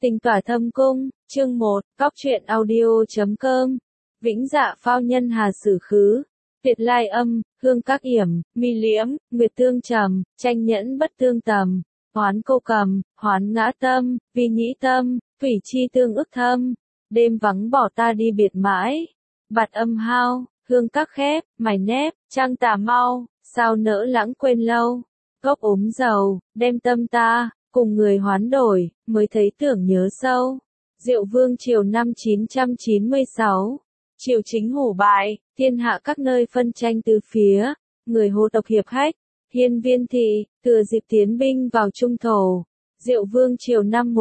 Tình tỏa thâm cung, chương 1, Cóc truyện audio.com. Vĩnh dạ phao nhân hà sử khứ. Việt lai âm, hương các yểm, mi liễm, nguyệt tương trầm, tranh nhẫn bất tương tầm. Hoán cô cầm, hoán ngã tâm, vi nhĩ tâm, thủy chi tương ức thâm. Đêm vắng bỏ ta đi biệt mãi. Bạt âm hao, hương các khép, mày nép, trăng tà mau, sao nỡ lãng quên lâu. Gốc ốm dầu, đem tâm ta, cùng người hoán đổi, mới thấy tưởng nhớ sâu. Diệu Vương triều năm 996. Triều chính hủ bại, thiên hạ các nơi phân tranh từ phía, người Hồ tộc hiệp hách, hiên viên thị, thừa dịp tiến binh vào trung thổ. Diệu Vương triều năm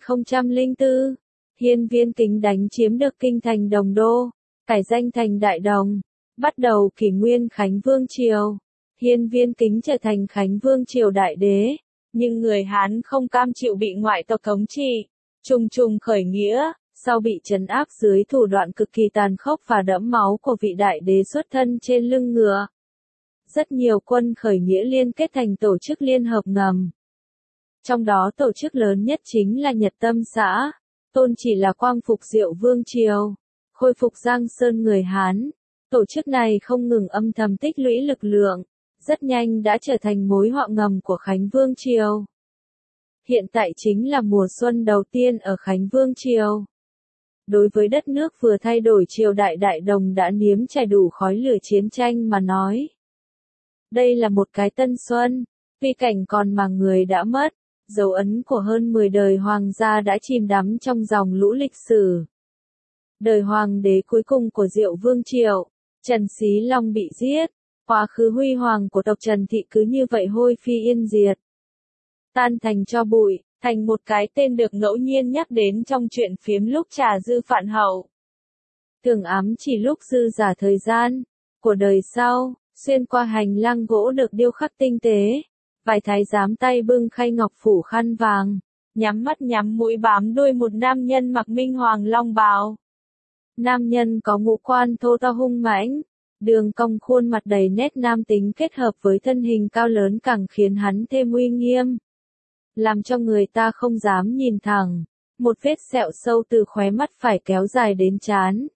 1004, hiên viên kính đánh chiếm được kinh thành Đồng Đô, cải danh thành Đại Đồng, bắt đầu kỷ nguyên Khánh Vương triều. Hiên viên kính trở thành Khánh Vương triều đại đế. Nhưng người Hán không cam chịu bị ngoại tộc thống trị, trùng trùng khởi nghĩa, sau bị trấn áp dưới thủ đoạn cực kỳ tàn khốc và đẫm máu của vị đại đế xuất thân trên lưng ngựa. Rất nhiều quân khởi nghĩa liên kết thành tổ chức liên hợp ngầm. Trong đó tổ chức lớn nhất chính là Nhật Tâm xã, tôn chỉ là quang phục Diệu Vương triều, khôi phục Giang Sơn người Hán. Tổ chức này không ngừng âm thầm tích lũy lực lượng, rất nhanh đã trở thành mối họa ngầm của Khánh Vương triều. Hiện tại chính là mùa xuân đầu tiên ở Khánh Vương triều. Đối với đất nước vừa thay đổi triều đại Đại Đồng đã nếm trải đủ khói lửa chiến tranh mà nói. Đây là một cái tân xuân, tuy cảnh còn mà người đã mất, dấu ấn của hơn 10 đời hoàng gia đã chìm đắm trong dòng lũ lịch sử. Đời hoàng đế cuối cùng của Diệu Vương triều, Trần Xí Long bị giết. Quá khứ huy hoàng của tộc Trần Thị cứ như vậy hôi phi yên diệt. Tan thành tro bụi, thành một cái tên được ngẫu nhiên nhắc đến trong chuyện phiếm lúc trà dư phạn hậu. Thường ám chỉ lúc dư giả thời gian của đời sau, xuyên qua hành lang gỗ được điêu khắc tinh tế. Vài thái giám tay bưng khay ngọc phủ khăn vàng, nhắm mắt nhắm mũi bám đuôi một nam nhân mặc minh hoàng long bào. Nam nhân có ngũ quan thô to hung mãnh. Đường cong khuôn mặt đầy nét nam tính kết hợp với thân hình cao lớn càng khiến hắn thêm uy nghiêm. Làm cho người ta không dám nhìn thẳng. Một vết sẹo sâu từ khóe mắt phải kéo dài đến trán.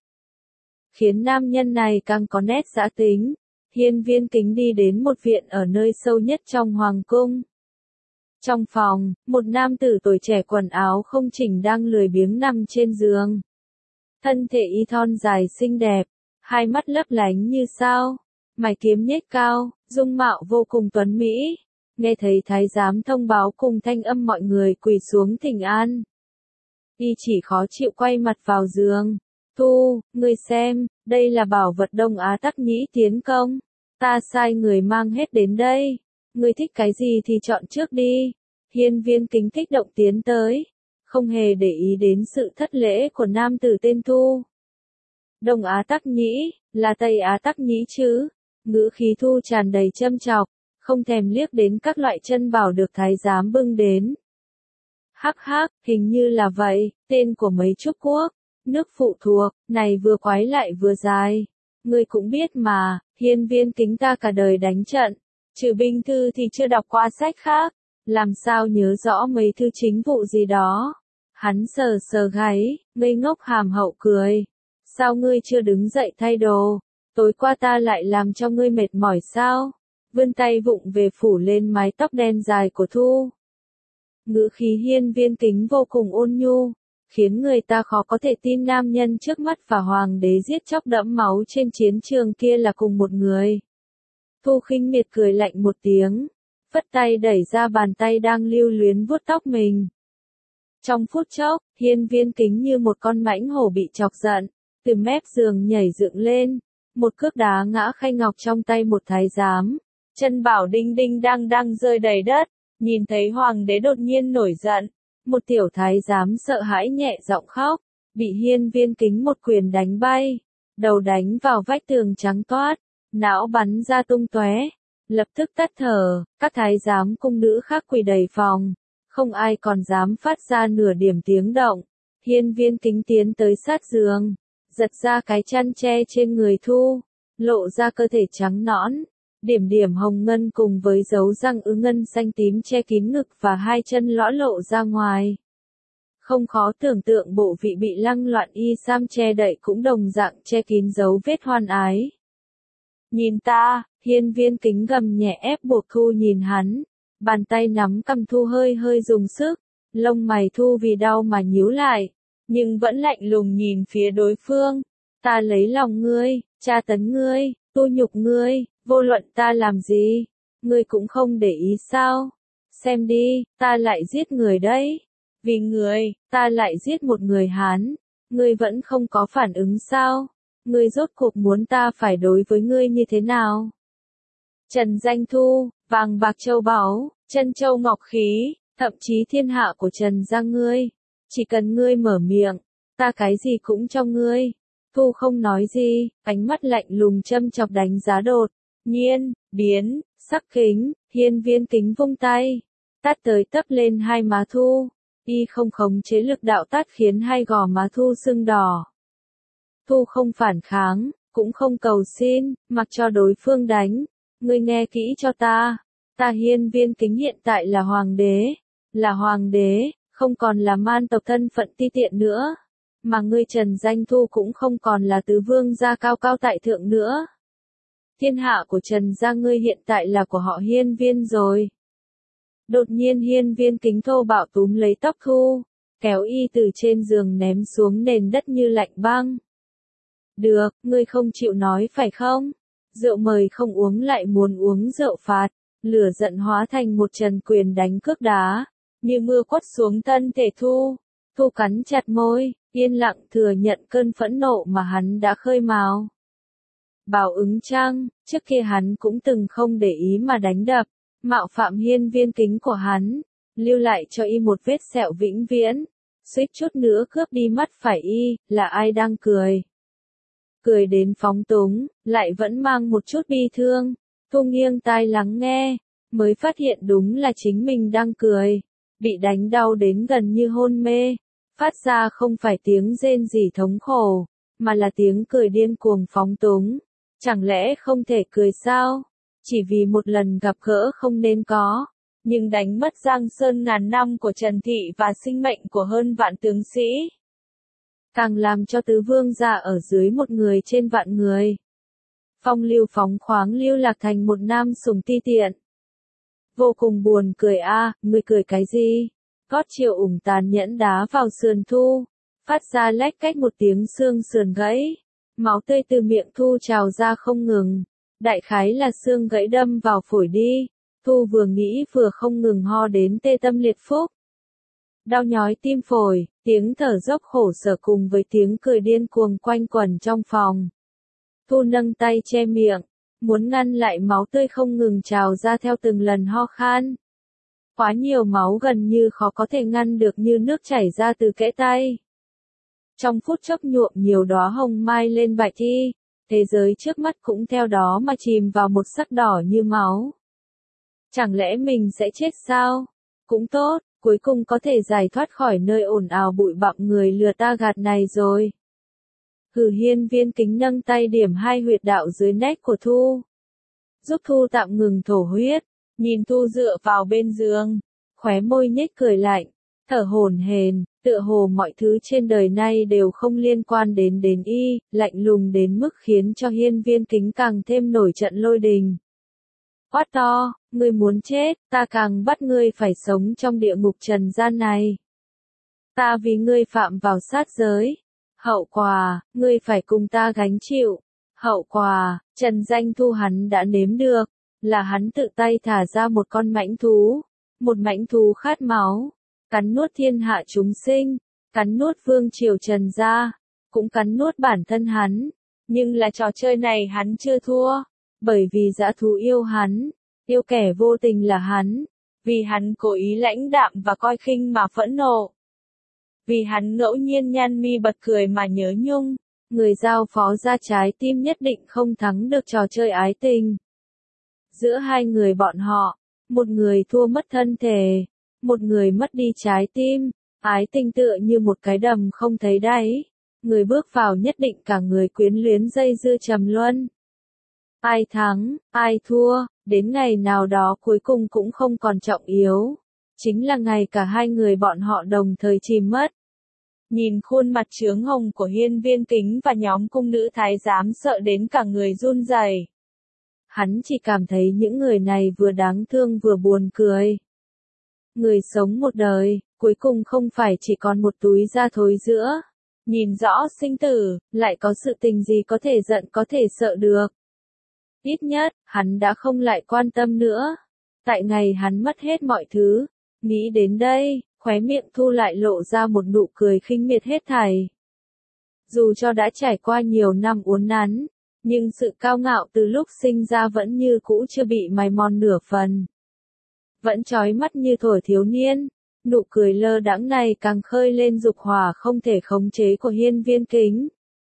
Khiến nam nhân này càng có nét dã tính. Hiên viên kính đi đến một viện ở nơi sâu nhất trong hoàng cung. Trong phòng, một nam tử tuổi trẻ quần áo không chỉnh đang lười biếng nằm trên giường. Thân thể y thon dài xinh đẹp. Hai mắt lấp lánh như sao, mày kiếm nhếch cao, dung mạo vô cùng tuấn mỹ. Nghe thấy thái giám thông báo cùng thanh âm mọi người quỳ xuống thỉnh an. Y chỉ khó chịu quay mặt vào giường. Thu, ngươi xem, đây là bảo vật Đông Á Tắc Nhĩ tiến công. Ta sai người mang hết đến đây. Ngươi thích cái gì thì chọn trước đi. Hiên viên kính kích động tiến tới. Không hề để ý đến sự thất lễ của nam tử tên Thu. Đông Á Tắc Nhĩ, là Tây Á Tắc Nhĩ chứ? Ngữ khí Thu tràn đầy châm chọc, không thèm liếc đến các loại chân bảo được thái giám bưng đến. Hắc hắc, hình như là vậy, tên của mấy Trúc quốc, nước phụ thuộc, này vừa quái lại vừa dài. Ngươi cũng biết mà, hiên viên kính ta cả đời đánh trận, trừ binh thư thì chưa đọc qua sách khác, làm sao nhớ rõ mấy thư chính vụ gì đó. Hắn sờ sờ gáy, ngây ngốc hàm hậu cười. Sao ngươi chưa đứng dậy thay đồ? Tối qua ta lại làm cho ngươi mệt mỏi sao? Vươn tay vụng về phủ lên mái tóc đen dài của Thu. Ngữ khí hiên viên kính vô cùng ôn nhu, khiến người ta khó có thể tin nam nhân trước mắt và hoàng đế giết chóc đẫm máu trên chiến trường kia là cùng một người. Thu khinh miệt cười lạnh một tiếng, phất tay đẩy ra bàn tay đang lưu luyến vuốt tóc mình. Trong phút chốc, hiên viên kính như một con mãnh hổ bị chọc giận. Từ mép giường nhảy dựng lên, một cước đá ngã khay ngọc trong tay một thái giám. Chân bảo đinh đinh đang rơi đầy đất, nhìn thấy hoàng đế đột nhiên nổi giận. Một tiểu thái giám sợ hãi nhẹ giọng khóc, bị hiên viên kính một quyền đánh bay. Đầu đánh vào vách tường trắng toát, não bắn ra tung tóe. Lập tức tắt thở, các thái giám cung nữ khác quỳ đầy phòng. Không ai còn dám phát ra nửa điểm tiếng động. Hiên viên kính tiến tới sát giường. Giật ra cái chăn che trên người Thu, lộ ra cơ thể trắng nõn, điểm điểm hồng ngân cùng với dấu răng ứ ngân xanh tím che kín ngực và hai chân lõa lộ ra ngoài. Không khó tưởng tượng bộ vị bị lăng loạn y sam che đậy cũng đồng dạng che kín dấu vết hoan ái. Nhìn ta, hiên viên kính gầm nhẹ ép buộc Thu nhìn hắn. Bàn tay nắm cầm Thu hơi hơi dùng sức. Lông mày Thu vì đau mà nhíu lại. Nhưng vẫn lạnh lùng nhìn phía đối phương. Ta lấy lòng ngươi, tra tấn ngươi, tu nhục ngươi, vô luận ta làm gì. Ngươi cũng không để ý sao. Xem đi, ta lại giết người đấy. Vì người, ta lại giết một người Hán. Ngươi vẫn không có phản ứng sao? Ngươi rốt cuộc muốn ta phải đối với ngươi như thế nào? Trần Danh Thu, vàng bạc châu báu, chân châu ngọc khí, thậm chí thiên hạ của Trần gia ngươi. Chỉ cần ngươi mở miệng, ta cái gì cũng cho ngươi. Thu không nói gì, ánh mắt lạnh lùng châm chọc đánh giá đột. Nhiên, biến, sắc kính, hiên viên kính vung tay. Tát tới tấp lên hai má Thu. Y không khống chế lực đạo tát khiến hai gò má Thu sưng đỏ. Thu không phản kháng, cũng không cầu xin, mặc cho đối phương đánh. Ngươi nghe kỹ cho ta. Ta hiên viên kính hiện tại là hoàng đế. Là hoàng đế, không còn là man tộc thân phận ti tiện nữa. Mà ngươi Trần Danh Thu cũng không còn là tứ vương gia cao cao tại thượng nữa. Thiên hạ của Trần gia ngươi hiện tại là của họ hiên viên rồi. Đột nhiên hiên viên kính thô bạo túm lấy tóc Thu, kéo y từ trên giường ném xuống nền đất như lạnh băng. Được, ngươi không chịu nói phải không? Rượu mời không uống lại muốn uống rượu phạt, lửa giận hóa thành một trần quyền đánh cước đá, như mưa quất xuống thân thể Thu. Thu cắn chặt môi, yên lặng thừa nhận cơn phẫn nộ mà hắn đã khơi mào. Báo ứng chăng, trước kia hắn cũng từng không để ý mà đánh đập, mạo phạm hiên viên kính của hắn, lưu lại cho y một vết sẹo vĩnh viễn, suýt chút nữa cướp đi mắt phải y, là ai đang cười. Cười đến phóng túng, lại vẫn mang một chút bi thương. Thu nghiêng tai lắng nghe, mới phát hiện đúng là chính mình đang cười. Bị đánh đau đến gần như hôn mê. Phát ra không phải tiếng rên rỉ thống khổ, mà là tiếng cười điên cuồng phóng túng. Chẳng lẽ không thể cười sao? Chỉ vì một lần gặp gỡ không nên có. Nhưng đánh mất giang sơn ngàn năm của Trần Thị và sinh mệnh của hơn vạn tướng sĩ. Càng làm cho tứ vương gia ở dưới một người trên vạn người. Phong lưu phóng khoáng lưu lạc thành một nam sủng ti tiện. Vô cùng buồn cười ngươi cười cái gì? Gót triệu ủng tàn nhẫn đá vào sườn Thu. Phát ra lách cách một tiếng xương sườn gãy. Máu tươi từ miệng Thu trào ra không ngừng. Đại khái là xương gãy đâm vào phổi đi. Thu vừa nghĩ vừa không ngừng ho đến tê tâm liệt phúc. Đau nhói tim phổi, tiếng thở dốc khổ sở cùng với tiếng cười điên cuồng quanh quẩn trong phòng. Thu nâng tay che miệng, muốn ngăn lại máu tươi không ngừng trào ra theo từng lần ho khan. Quá nhiều máu gần như khó có thể ngăn được như nước chảy ra từ kẽ tay. Trong phút chốc nhuộm nhiều đóa hồng mai lên bạch y, thế giới trước mắt cũng theo đó mà chìm vào một sắc đỏ như máu. Chẳng lẽ mình sẽ chết sao? Cũng tốt, cuối cùng có thể giải thoát khỏi nơi ồn ào bụi bặm người lừa ta gạt này rồi. Hiên viên kính nâng tay điểm hai huyệt đạo dưới nách của Thu. Giúp Thu tạm ngừng thổ huyết, nhìn Thu dựa vào bên giường, khóe môi nhếch cười lạnh, thở hổn hển, tựa hồ mọi thứ trên đời này đều không liên quan đến y, lạnh lùng đến mức khiến cho hiên viên kính càng thêm nổi trận lôi đình. Quát to, ngươi muốn chết, ta càng bắt ngươi phải sống trong địa ngục trần gian này. Ta vì ngươi phạm vào sát giới. Hậu quả, ngươi phải cùng ta gánh chịu. Hậu quả, Trần Danh Thu hắn đã nếm được, là hắn tự tay thả ra một con mãnh thú. Một mãnh thú khát máu, cắn nuốt thiên hạ chúng sinh, cắn nuốt vương triều Trần gia, cũng cắn nuốt bản thân hắn. Nhưng là trò chơi này hắn chưa thua. Bởi vì dã thú yêu hắn, yêu kẻ vô tình là hắn, vì hắn cố ý lãnh đạm và coi khinh mà phẫn nộ. Vì hắn ngẫu nhiên nhăn mi bật cười mà nhớ nhung, người giao phó ra trái tim nhất định không thắng được trò chơi ái tình. Giữa hai người bọn họ, một người thua mất thân thể, một người mất đi trái tim, ái tình tựa như một cái đầm không thấy đáy, người bước vào nhất định cả người quyến luyến dây dưa trầm luân. Ai thắng, ai thua, đến ngày nào đó cuối cùng cũng không còn trọng yếu. chính là ngày cả hai người bọn họ đồng thời chìm mất. Nhìn khuôn mặt chướng hồng của Hiên Viên Kính và nhóm cung nữ thái giám sợ đến cả người run rẩy. Hắn chỉ cảm thấy những người này vừa đáng thương vừa buồn cười. Người sống một đời, cuối cùng không phải chỉ còn một túi da thối giữa. Nhìn rõ sinh tử, lại có sự tình gì có thể giận có thể sợ được. Ít nhất, hắn đã không lại quan tâm nữa. Tại ngày hắn mất hết mọi thứ. Nghĩ đến đây, khóe miệng Thu lại lộ ra một nụ cười khinh miệt hết thảy. Dù cho đã trải qua nhiều năm uốn nắn, nhưng sự cao ngạo từ lúc sinh ra vẫn như cũ chưa bị mài mòn nửa phần. Vẫn chói mắt như thuở thiếu niên, nụ cười lơ đãng này càng khơi lên dục hỏa không thể khống chế của Hiên Viên Kính.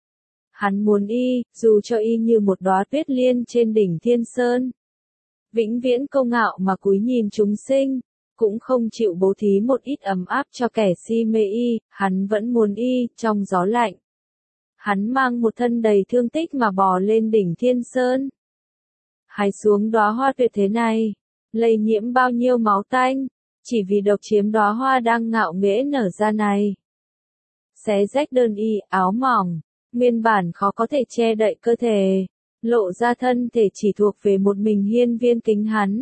Hắn muốn y, dù cho y như một đóa tuyết liên trên đỉnh Thiên Sơn. Vĩnh viễn công ngạo mà cúi nhìn chúng sinh, cũng không chịu bố thí một ít ấm áp cho kẻ si mê y, hắn vẫn muốn y, trong gió lạnh. Hắn mang một thân đầy thương tích mà bò lên đỉnh Thiên Sơn. Hái xuống đóa hoa tuyệt thế này, lây nhiễm bao nhiêu máu tanh, chỉ vì độc chiếm đóa hoa đang ngạo nghễ nở ra này. Xé rách đơn y, áo mỏng, nguyên bản khó có thể che đậy cơ thể, lộ ra thân thể chỉ thuộc về một mình Hiên Viên Kính hắn.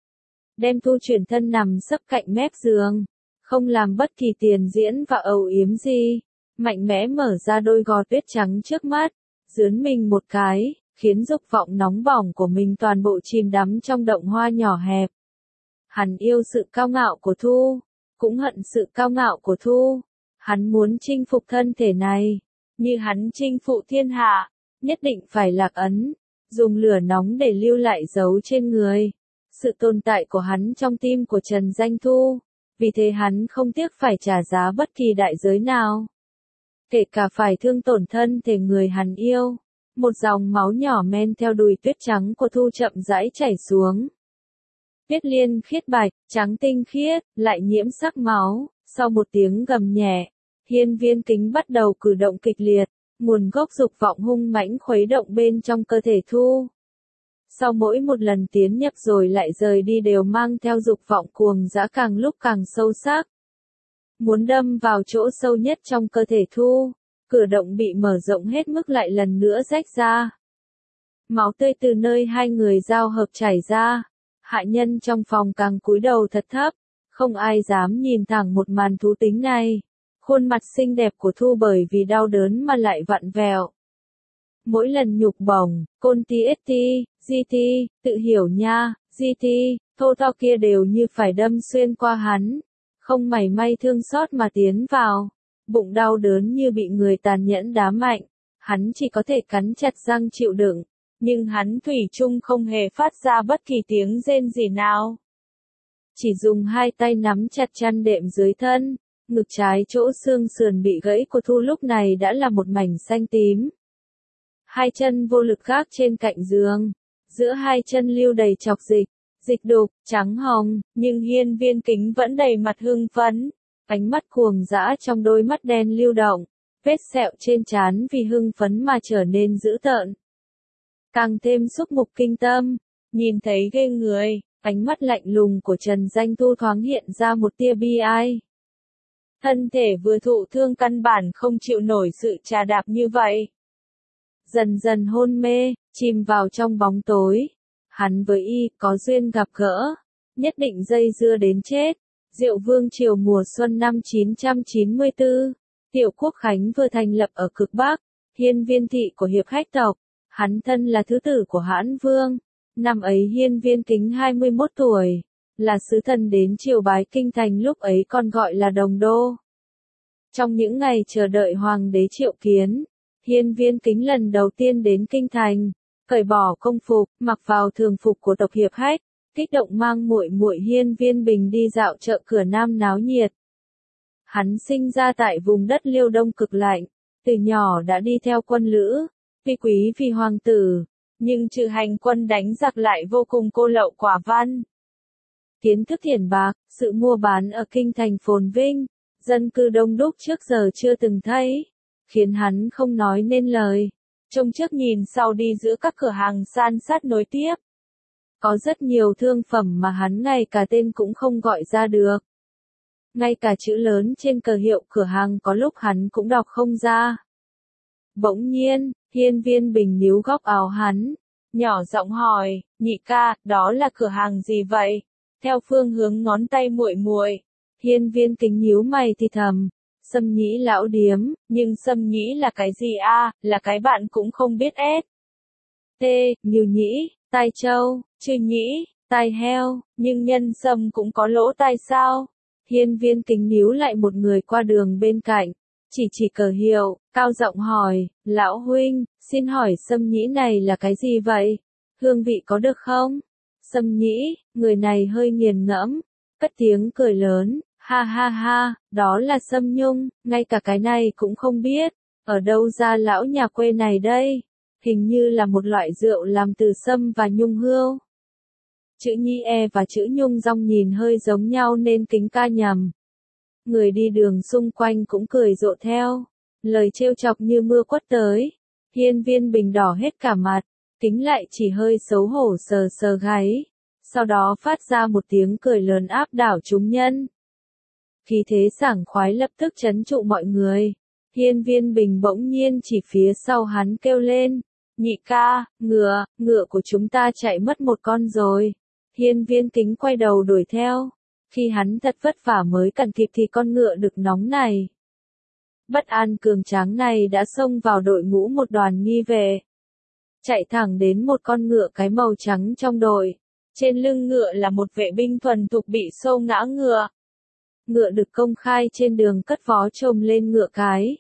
Đem Thu chuyển thân nằm sấp cạnh mép giường, không làm bất kỳ tiền diễn và âu yếm gì, mạnh mẽ mở ra đôi gò tuyết trắng trước mắt, dướn mình một cái, khiến dục vọng nóng bỏng của mình toàn bộ chìm đắm trong động hoa nhỏ hẹp. Hắn yêu sự cao ngạo của Thu, cũng hận sự cao ngạo của Thu. Hắn muốn chinh phục thân thể này, như hắn chinh phụ thiên hạ, nhất định phải lạc ấn, dùng lửa nóng để lưu lại dấu trên người. Sự tồn tại của hắn trong tim của Trần Danh Thu, vì thế hắn không tiếc phải trả giá bất kỳ đại giới nào. Kể cả phải thương tổn thân thể người hắn yêu. Một dòng máu nhỏ men theo đùi tuyết trắng của Thu chậm rãi chảy xuống. Tuyết liên khiết bạch, trắng tinh khiết, lại nhiễm sắc máu. Sau một tiếng gầm nhẹ, Hiên Viên Kính bắt đầu cử động kịch liệt, nguồn gốc dục vọng hung mãnh khuấy động bên trong cơ thể Thu. Sau mỗi một lần tiến nhập rồi lại rời đi đều mang theo dục vọng cuồng dã càng lúc càng sâu sắc. Muốn đâm vào chỗ sâu nhất trong cơ thể Thu, cửa động bị mở rộng hết mức lại lần nữa rách ra. Máu tươi từ nơi hai người giao hợp chảy ra, hạ nhân trong phòng càng cúi đầu thật thấp, không ai dám nhìn thẳng một màn thú tính này. Khuôn mặt xinh đẹp của Thu bởi vì đau đớn mà lại vặn vẹo. Mỗi lần nhục bổng, côn ti esti, GT, tự hiểu nha, GT, thô to kia đều như phải đâm xuyên qua hắn, không mảy may thương xót mà tiến vào. Bụng đau đớn như bị người tàn nhẫn đá mạnh, hắn chỉ có thể cắn chặt răng chịu đựng, nhưng hắn thủy chung không hề phát ra bất kỳ tiếng rên gì nào. Chỉ dùng hai tay nắm chặt chăn đệm dưới thân, ngực trái chỗ xương sườn bị gãy của Thu lúc này đã là một mảnh xanh tím. Hai chân vô lực gác trên cạnh giường, giữa hai chân lưu đầy chọc dịch đục, trắng hồng, nhưng Hiên Viên Kính vẫn đầy mặt hưng phấn. Ánh mắt cuồng dã trong đôi mắt đen lưu động, vết sẹo trên trán vì hưng phấn mà trở nên dữ tợn. Càng thêm xúc mục kinh tâm, nhìn thấy ghê người, ánh mắt lạnh lùng của Trần Danh Thu thoáng hiện ra một tia bi ai. Thân thể vừa thụ thương căn bản không chịu nổi sự trà đạp như vậy. Dần dần hôn mê, chìm vào trong bóng tối. Hắn với y có duyên gặp gỡ, nhất định dây dưa đến chết. Diệu Vương triều mùa xuân năm 994, Tiểu Quốc Khánh vừa thành lập ở cực Bắc, Hiên Viên thị của hiệp khách tộc, hắn thân là thứ tử của Hãn Vương. Năm ấy Hiên Viên Kính 21 tuổi, là sứ thần đến triều bái kinh thành lúc ấy còn gọi là Đồng Đô. Trong những ngày chờ đợi hoàng đế triệu kiến, Hiên Viên Kính lần đầu tiên đến kinh thành, cởi bỏ công phục, mặc vào thường phục của tộc hiệp khách. Kích động mang muội muội Hiên Viên Bình đi dạo chợ cửa Nam náo nhiệt. Hắn sinh ra tại vùng đất Liêu Đông cực lạnh, từ nhỏ đã đi theo quân lữ, tuy quý vì hoàng tử, nhưng trừ hành quân đánh giặc lại vô cùng cô lậu quả văn. Kiến thức thiển bạc, sự mua bán ở kinh thành phồn vinh, dân cư đông đúc trước giờ chưa từng thấy, khiến hắn không nói nên lời, trông trước nhìn sau đi giữa các cửa hàng san sát nối tiếp. Có rất nhiều thương phẩm mà hắn ngay cả tên cũng không gọi ra được. ngay cả chữ lớn trên cờ hiệu cửa hàng có lúc hắn cũng đọc không ra. Bỗng nhiên, Hiên Viên Bình níu góc áo hắn, nhỏ giọng hỏi, nhị ca, đó là cửa hàng gì vậy? Theo phương hướng ngón tay muội muội, Hiên Viên Kính nhíu mày thì thầm, Sâm Nhĩ lão điếm, nhưng Sâm Nhĩ là cái gì a? Là cái bạn cũng không biết ết. T, Ngưu Nhĩ, tai trâu, Chư Nhĩ, tai heo, nhưng nhân sâm cũng có lỗ tai sao? Hiên Viên Kính níu lại một người qua đường bên cạnh, chỉ cờ hiệu, cao giọng hỏi, lão huynh, xin hỏi Sâm Nhĩ này là cái gì vậy? Hương vị có được không? Sâm Nhĩ, người này hơi nghiền ngẫm, cất tiếng cười lớn, ha ha ha, đó là Sâm Nhung, ngay cả cái này cũng không biết, ở đâu ra lão nhà quê này đây? Hình như là một loại rượu làm từ sâm và nhung hương. Chữ Nhi e và chữ Nhung Dong nhìn hơi giống nhau nên Kính ca nhầm. Người đi đường xung quanh cũng cười rộ theo. Lời trêu chọc như mưa quất tới. Hiên Viên Bình đỏ hết cả mặt. Kính lại chỉ hơi xấu hổ sờ sờ gáy. Sau đó phát ra một tiếng cười lớn áp đảo chúng nhân. Khí thế sảng khoái lập tức trấn trụ mọi người. Hiên Viên Bình bỗng nhiên chỉ phía sau hắn kêu lên. Nhị ca, ngựa của chúng ta chạy mất một con rồi. Hiên Viên Kính quay đầu đuổi theo. Khi hắn thật vất vả mới cần kịp thì con ngựa đực nóng này. Bất an cường tráng này đã xông vào đội ngũ một đoàn nghi vệ. Chạy thẳng đến một con ngựa cái màu trắng trong đội. Trên lưng ngựa là một vệ binh thuần thục bị xô ngã ngựa. Ngựa đực công khai trên đường cất vó trồm lên ngựa cái.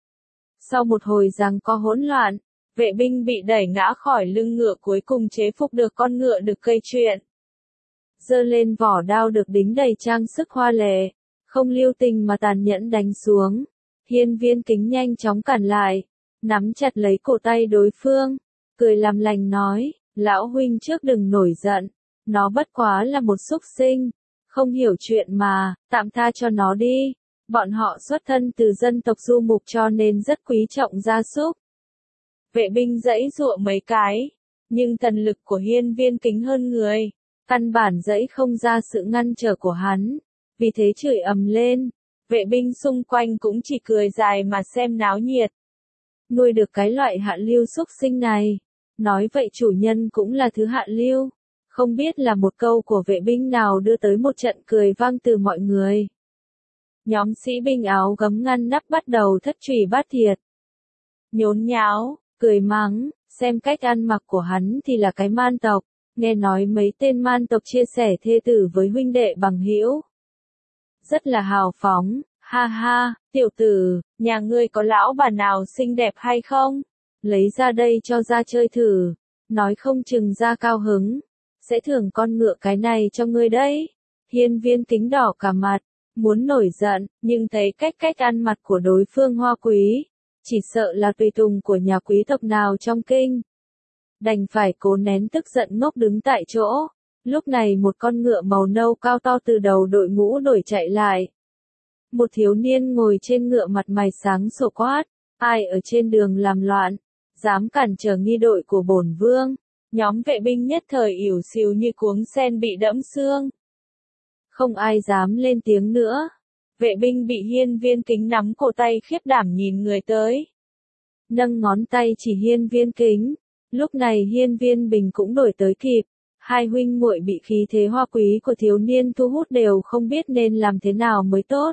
Sau một hồi giằng co hỗn loạn, vệ binh bị đẩy ngã khỏi lưng ngựa cuối cùng chế phục được con ngựa đực gây chuyện. Giơ lên vỏ đao được đính đầy trang sức hoa lệ, không lưu tình mà tàn nhẫn đánh xuống. Hiên Viên Kính nhanh chóng cản lại, nắm chặt lấy cổ tay đối phương, cười làm lành nói, lão huynh trước đừng nổi giận, nó bất quá là một súc sinh, không hiểu chuyện mà, tạm tha cho nó đi. Bọn họ xuất thân từ dân tộc du mục cho nên rất quý trọng gia súc. Vệ binh giãy giụa mấy cái, nhưng thần lực của Hiên Viên Kính hơn người. Căn bản dẫy không ra sự ngăn trở của hắn, vì thế chửi ầm lên, vệ binh xung quanh cũng chỉ cười dài mà xem náo nhiệt. Nuôi được cái loại hạ lưu xúc sinh này, nói vậy chủ nhân cũng là thứ hạ lưu, không biết là một câu của vệ binh nào đưa tới một trận cười vang từ mọi người. Nhóm sĩ binh áo gấm ngăn nắp bắt đầu thất trùy bát thiệt. Nhốn nháo, cười mắng, xem cách ăn mặc của hắn thì là cái man tộc. Nghe nói mấy tên man tộc chia sẻ thê tử với huynh đệ bằng hữu. Rất là hào phóng, ha ha, tiểu tử, nhà ngươi có lão bà nào xinh đẹp hay không? Lấy ra đây cho ra chơi thử, nói không chừng ra cao hứng, sẽ thưởng con ngựa cái này cho ngươi đấy. Hiên Viên Kính đỏ cả mặt, muốn nổi giận, nhưng thấy cách ăn mặc của đối phương hoa quý, chỉ sợ là tùy tùng của nhà quý tộc nào trong kinh. Đành phải cố nén tức giận ngốc đứng tại chỗ. Lúc này một con ngựa màu nâu cao to từ đầu đội ngũ đuổi chạy lại. Một thiếu niên ngồi trên ngựa mặt mày sáng sủa quát, ai ở trên đường làm loạn, dám cản trở nghi đội của bổn vương. Nhóm vệ binh nhất thời ỉu xìu như cuống sen bị đẫm xương. Không ai dám lên tiếng nữa. Vệ binh bị Hiên Viên Kính nắm cổ tay khiếp đảm nhìn người tới. Nâng ngón tay chỉ Hiên Viên Kính. Lúc này Hiên Viên Bình cũng đổi tới kịp, hai huynh muội bị khí thế hoa quý của thiếu niên thu hút đều không biết nên làm thế nào mới tốt.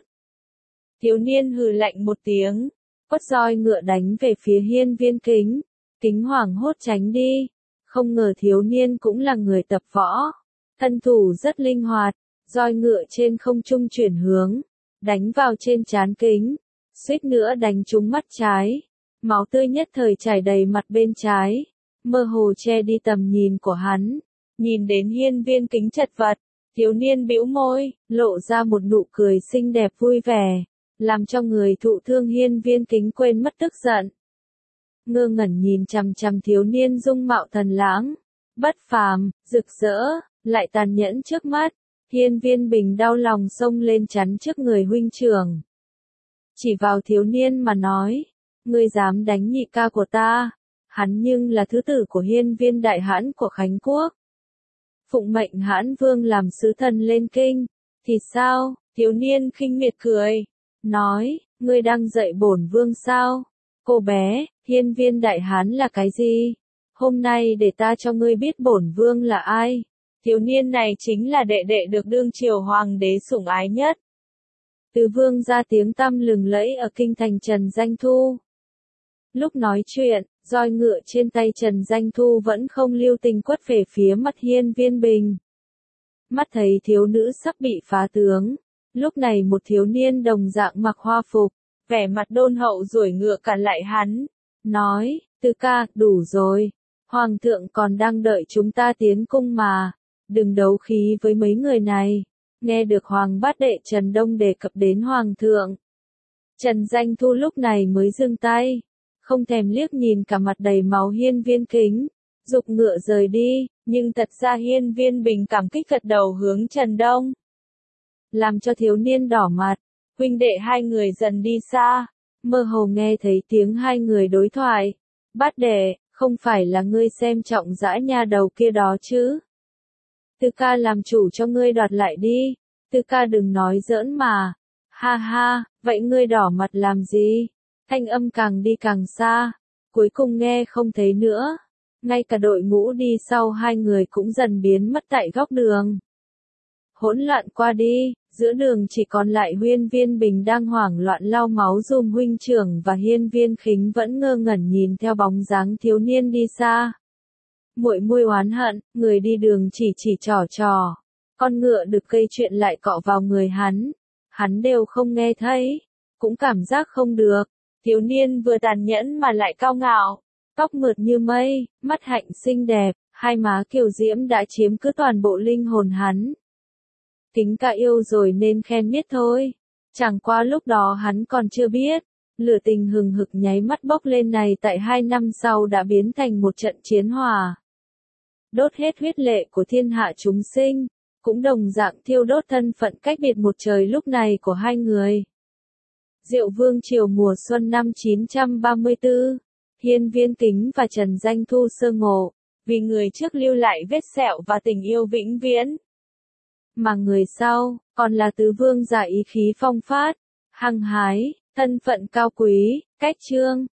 Thiếu niên hừ lạnh một tiếng, quất roi ngựa đánh về phía Hiên Viên Kính, Kính hoảng hốt tránh đi, không ngờ thiếu niên cũng là người tập võ, thân thủ rất linh hoạt, roi ngựa trên không trung chuyển hướng, đánh vào trên trán Kính, suýt nữa đánh trúng mắt trái, máu tươi nhất thời chảy đầy mặt bên trái. Mơ hồ che đi tầm nhìn của hắn, nhìn đến Hiên Viên Kính chật vật, thiếu niên bĩu môi, lộ ra một nụ cười xinh đẹp vui vẻ, làm cho người thụ thương Hiên Viên Kính quên mất tức giận. Ngơ ngẩn nhìn chằm chằm thiếu niên dung mạo thần lãng, bất phàm, rực rỡ, lại tàn nhẫn trước mắt, Hiên Viên Bình đau lòng xông lên chắn trước người huynh trưởng. Chỉ vào thiếu niên mà nói, ngươi dám đánh nhị ca của ta. Hắn nhưng là thứ tử của Hiên Viên Đại Hãn của Khánh Quốc. Phụng mệnh Hãn Vương làm sứ thần lên kinh, Thì sao? Thiếu niên khinh miệt cười, nói, ngươi đang dạy bổn vương sao? Cô bé, hiên viên đại hán là cái gì? Hôm nay để ta cho ngươi biết bổn vương là ai. Thiếu niên này chính là đệ đệ được đương triều hoàng đế sủng ái nhất. Từ vương ra tiếng tăm lừng lẫy ở kinh thành Trần Danh Thu. Lúc nói chuyện, roi ngựa trên tay Trần Danh Thu vẫn không lưu tình quất về phía mặt hiên viên bình. Mắt thấy thiếu nữ sắp bị phá tướng. Lúc này một thiếu niên đồng dạng mặc hoa phục, vẻ mặt đôn hậu duỗi ngựa cản lại hắn. Nói, Tư ca, đủ rồi. Hoàng thượng còn đang đợi chúng ta tiến cung mà. Đừng đấu khí với mấy người này. Nghe được Hoàng bát đệ Trần Đông đề cập đến Hoàng thượng. Trần Danh Thu lúc này mới dừng tay. Không thèm liếc nhìn cả mặt đầy máu hiên viên kính. Dục ngựa rời đi, nhưng thật ra hiên viên bình cảm kích gật đầu hướng Trần Đông. Làm cho thiếu niên đỏ mặt, huynh đệ hai người dần đi xa, mơ hồ nghe thấy tiếng hai người đối thoại. Bát đệ, không phải là ngươi xem trọng dã nha đầu kia đó chứ? Tư ca làm chủ cho ngươi đoạt lại đi, Tư ca đừng nói giỡn mà. Ha ha, vậy ngươi đỏ mặt làm gì? Thanh âm càng đi càng xa, cuối cùng nghe không thấy nữa. Ngay cả đội ngũ đi sau hai người cũng dần biến mất tại góc đường. Hỗn loạn qua đi, giữa đường chỉ còn lại Hiên Viên Bình đang hoảng loạn lau máu giùm huynh trưởng và Hiên Viên Khính vẫn ngơ ngẩn nhìn theo bóng dáng thiếu niên đi xa. Muội muội oán hận, người đi đường chỉ trò. Con ngựa được gây chuyện lại cọ vào người hắn đều không nghe thấy, cũng cảm giác không được. Thiếu niên vừa tàn nhẫn mà lại cao ngạo, tóc mượt như mây, mắt hạnh xinh đẹp, hai má kiều diễm đã chiếm cứ toàn bộ linh hồn hắn. Kính ca yêu rồi nên khen biết thôi. Chẳng qua lúc đó hắn còn chưa biết, lửa tình hừng hực nháy mắt bốc lên này tại 2 năm sau đã biến thành một trận chiến hòa. Đốt hết huyết lệ của thiên hạ chúng sinh, cũng đồng dạng thiêu đốt thân phận cách biệt một trời lúc này của hai người. Diệu Vương triều mùa xuân năm 934, Hiên Viên Kính và Trần Danh Thu sơ ngộ, vì người trước lưu lại vết sẹo và tình yêu vĩnh viễn. Mà người sau, còn là tứ vương giả ý khí phong phát, hăng hái, thân phận cao quý, cách trương.